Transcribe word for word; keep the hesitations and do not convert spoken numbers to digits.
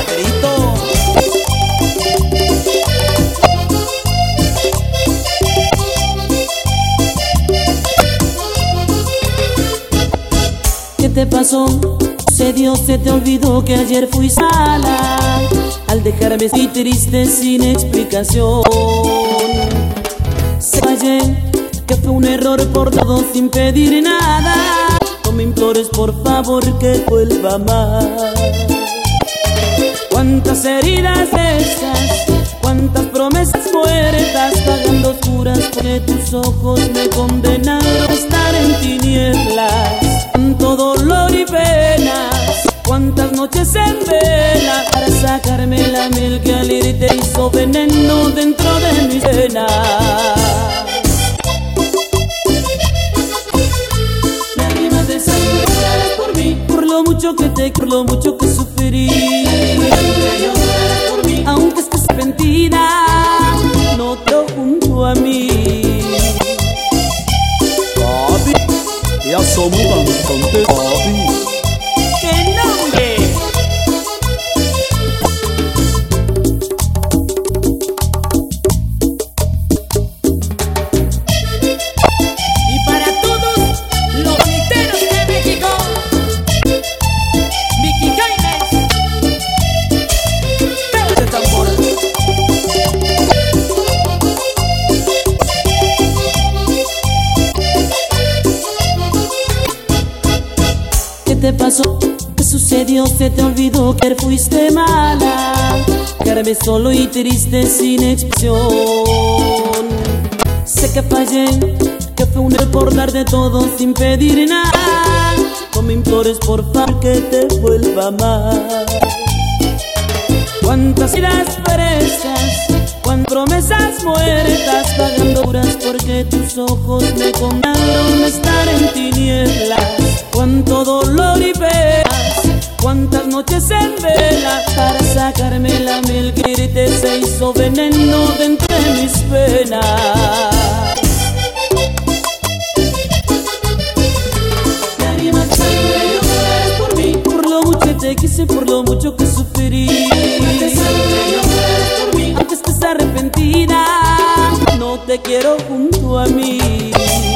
Paterito. ¿Qué te pasó? Se dio, se te olvidó que ayer fui sola al dejarme así triste sin explicación. Se fallé, que fue un error por todo sin pedir nada. No me implores por favor que vuelva más. Cuántas heridas esas, cuántas promesas muertas, pagando oscuras porque tus ojos me condenaron a estar en tinieblas. Cuánto dolor y penas, cuántas noches en vela para sacarme la miel que al irte hizo veneno dentro de mis venas. Lágrimas de sangre llorarás por mí, por lo mucho que te, por lo mucho que sufrí. Llorarás por mí, aunque estés arrepentida, no te junto a mí. Papi, ya somos cantantes, papi. ¡Qué nombre! Y para todos los boniteros de México, Vicky Jaimes, pégate el tambor. ¿Qué te pasó? ¿Qué sucedió? Se te olvidó que fuiste mala, quedarme solo y triste sin expresión. Sé que fallé, que fue un error por darte todo sin pedir nada. No me implores por favor que te vuelva más. Cuántas iras presas, cuántas promesas muertas, pagando duras porque tus ojos me condenaron a estar en tinieblas. Cuánto dolor y penas, cuántas noches en vela para sacarme la miel que irte se hizo veneno dentro de mis penas. Lágrimas de sangre llorarás por mí, por lo mucho que te quise, por lo mucho que sufrí. Lágrimas de sangre llorarás por mí, aunque estés arrepentida, no te quiero junto a mí.